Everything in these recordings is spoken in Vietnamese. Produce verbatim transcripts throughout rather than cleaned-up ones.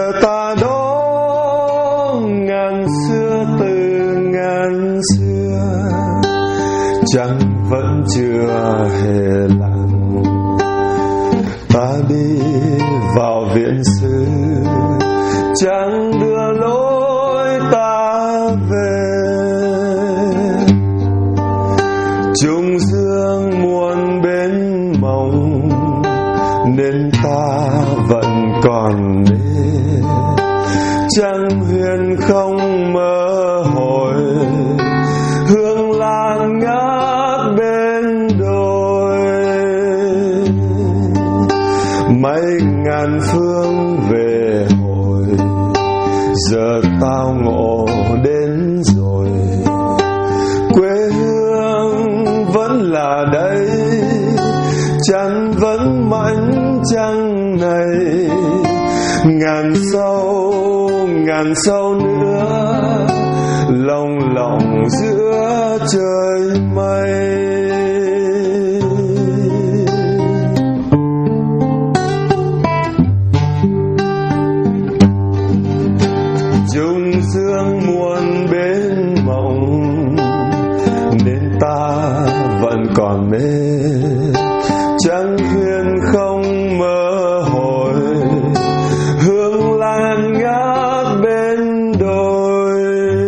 giờ ta đó ngàn xưa từ ngàn xưa chẳng vẫn chưa hề lặng. Ta đi vào viện xứ chẳng đưa lối ta về. Trung dương muôn bên mộng nên ta vẫn còn mê. Trăng huyền không mơ hồi hương lan ngát bên đồi. Mấy ngàn phương về hồi giờ tao ngộ đến rồi. Quê hương vẫn là đây, chăn vẫn mảnh trăng này. Ngàn sâu ngàn sâu nữa lồng lộng giữa trời mây. Dung dương muôn bên mộng nên ta vẫn còn mê. Trăng huyền không mơ hồi hương lan ngát bên đồi.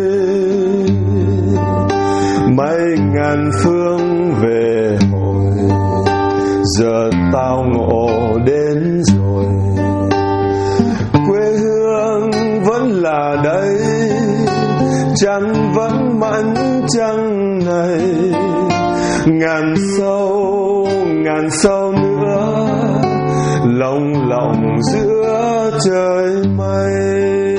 Mấy ngàn phương về hồi giờ tao ngộ đến rồi. Quê hương vẫn là đây, chăn vẫn mảnh trăng này. Ngàn sâu ngàn sâu nữa lồng lộng giữa trời mây.